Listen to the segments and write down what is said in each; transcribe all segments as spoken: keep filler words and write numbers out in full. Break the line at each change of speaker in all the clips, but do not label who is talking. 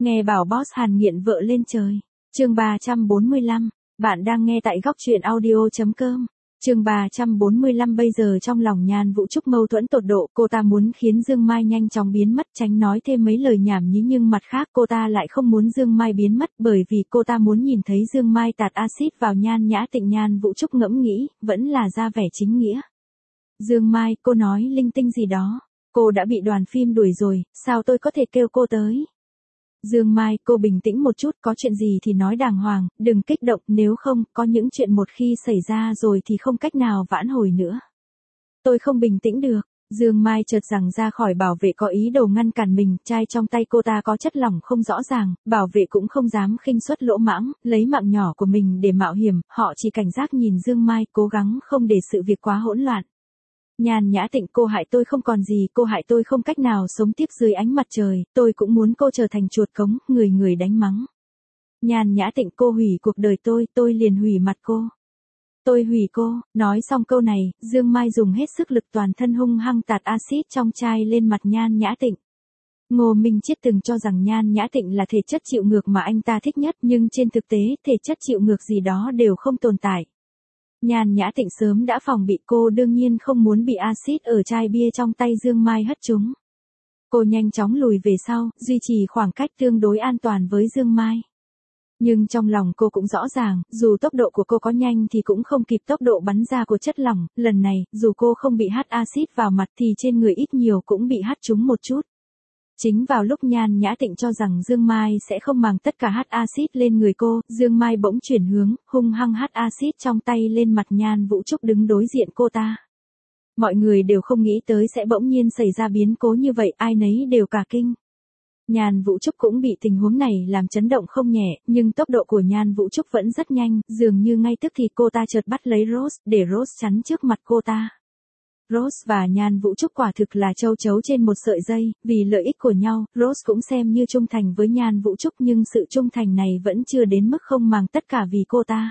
Nghe bảo boss Hàn nghiện vợ lên trời. Chương ba trăm bốn mươi lăm, bạn đang nghe tại góc truyện audio chấm com. Chương ba trăm bốn mươi lăm bây giờ trong lòng Nhan Vũ Trúc mâu thuẫn tột độ, cô ta muốn khiến Dương Mai nhanh chóng biến mất, tránh nói thêm mấy lời nhảm nhí, nhưng mặt khác cô ta lại không muốn Dương Mai biến mất, bởi vì cô ta muốn nhìn thấy Dương Mai tạt axit vào Nhan Nhã Tịnh. Nhan Vũ Trúc ngẫm nghĩ, vẫn là ra vẻ chính nghĩa. Dương Mai, cô nói linh tinh gì đó, cô đã bị đoàn phim đuổi rồi, sao tôi có thể kêu cô tới? Dương Mai, cô bình tĩnh một chút, có chuyện gì thì nói đàng hoàng, đừng kích động, nếu không, có những chuyện một khi xảy ra rồi thì không cách nào vãn hồi nữa. Tôi không bình tĩnh được. Dương Mai chợt rằng ra khỏi bảo vệ có ý đồ ngăn cản mình, chai trong tay cô ta có chất lỏng không rõ ràng, bảo vệ cũng không dám khinh suất lỗ mãng, lấy mạng nhỏ của mình để mạo hiểm, họ chỉ cảnh giác nhìn Dương Mai, cố gắng không để sự việc quá hỗn loạn. Nhan Nhã Tịnh, cô hại tôi không còn gì, cô hại tôi không cách nào sống tiếp dưới ánh mặt trời, tôi cũng muốn cô trở thành chuột cống, người người đánh mắng. Nhan Nhã Tịnh, cô hủy cuộc đời tôi, tôi liền hủy mặt cô. Tôi hủy cô. Nói xong câu này, Dương Mai dùng hết sức lực toàn thân hung hăng tạt axit trong chai lên mặt Nhan Nhã Tịnh. Ngô Minh Chiết từng cho rằng Nhan Nhã Tịnh là thể chất chịu ngược mà anh ta thích nhất, nhưng trên thực tế, thể chất chịu ngược gì đó đều không tồn tại. Nhan Nhã Tịnh sớm đã phòng bị, cô đương nhiên không muốn bị axit ở chai bia trong tay Dương Mai hất trúng. Cô nhanh chóng lùi về sau, duy trì khoảng cách tương đối an toàn với Dương Mai. Nhưng trong lòng cô cũng rõ ràng, dù tốc độ của cô có nhanh thì cũng không kịp tốc độ bắn ra của chất lỏng, lần này, dù cô không bị hắt axit vào mặt thì trên người ít nhiều cũng bị hắt trúng một chút. Chính vào lúc Nhan Nhã Tịnh cho rằng Dương Mai sẽ không màng tất cả hắt axit lên người cô, Dương Mai bỗng chuyển hướng, hung hăng hắt axit trong tay lên mặt Nhan Vũ Trúc đứng đối diện cô ta. Mọi người đều không nghĩ tới sẽ bỗng nhiên xảy ra biến cố như vậy, ai nấy đều cả kinh. Nhan Vũ Trúc cũng bị tình huống này làm chấn động không nhẹ, nhưng tốc độ của Nhan Vũ Trúc vẫn rất nhanh, dường như ngay tức thì cô ta chợt bắt lấy Rose, để Rose chắn trước mặt cô ta. Rose và Nhan Vũ Trúc quả thực là châu chấu trên một sợi dây, vì lợi ích của nhau, Rose cũng xem như trung thành với Nhan Vũ Trúc, nhưng sự trung thành này vẫn chưa đến mức không màng tất cả vì cô ta.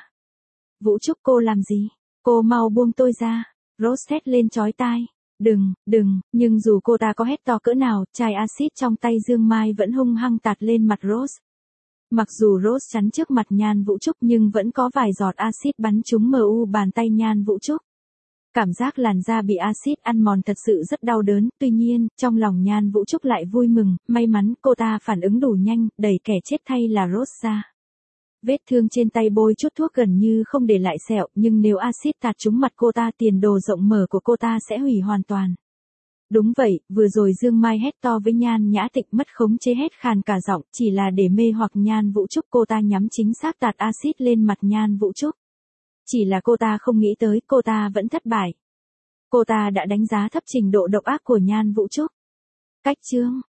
Vũ Trúc, cô làm gì? Cô mau buông tôi ra. Rose hét lên chói tai. Đừng, đừng, nhưng dù cô ta có hét to cỡ nào, chai axit trong tay Dương Mai vẫn hung hăng tạt lên mặt Rose. Mặc dù Rose chắn trước mặt Nhan Vũ Trúc nhưng vẫn có vài giọt axit bắn trúng mờ u bàn tay Nhan Vũ Trúc. Cảm giác làn da bị axit ăn mòn thật sự rất đau đớn, tuy nhiên, trong lòng Nhan Vũ Trúc lại vui mừng, may mắn cô ta phản ứng đủ nhanh, đẩy kẻ chết thay là Rose ra. Vết thương trên tay bôi chút thuốc gần như không để lại sẹo, nhưng nếu axit tạt trúng mặt cô ta, tiền đồ rộng mở của cô ta sẽ hủy hoàn toàn. Đúng vậy, vừa rồi Dương Mai hét to với Nhan Nhã Tịnh, mất khống chế hét khàn cả giọng, chỉ là để mê hoặc Nhan Vũ Trúc, cô ta nhắm chính xác tạt axit lên mặt Nhan Vũ Trúc. Chỉ là cô ta không nghĩ tới, cô ta vẫn thất bại. Cô ta đã đánh giá thấp trình độ độc ác của Nhan Vũ Trúc. Cách chương